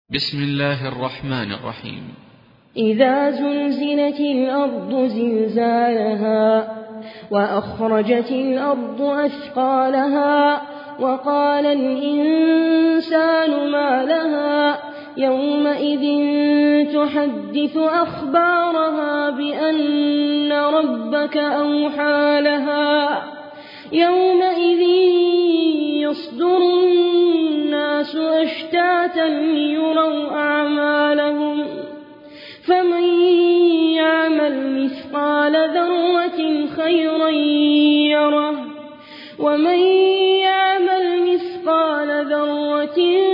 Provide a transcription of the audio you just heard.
بسم الله الرحمن الرحيم. إذا زلزلت الأرض زلزالها وأخرجت الأرض أثقالها وقال الإنسان ما لها يومئذ تحدث أخبارها بأن ربك أوحى لها يومئذ يصدر الناس أشتاتا ليروا أعمالهم فمن يعمل مثقال ذرة خيرا يره ومن يعمل مثقال ذرة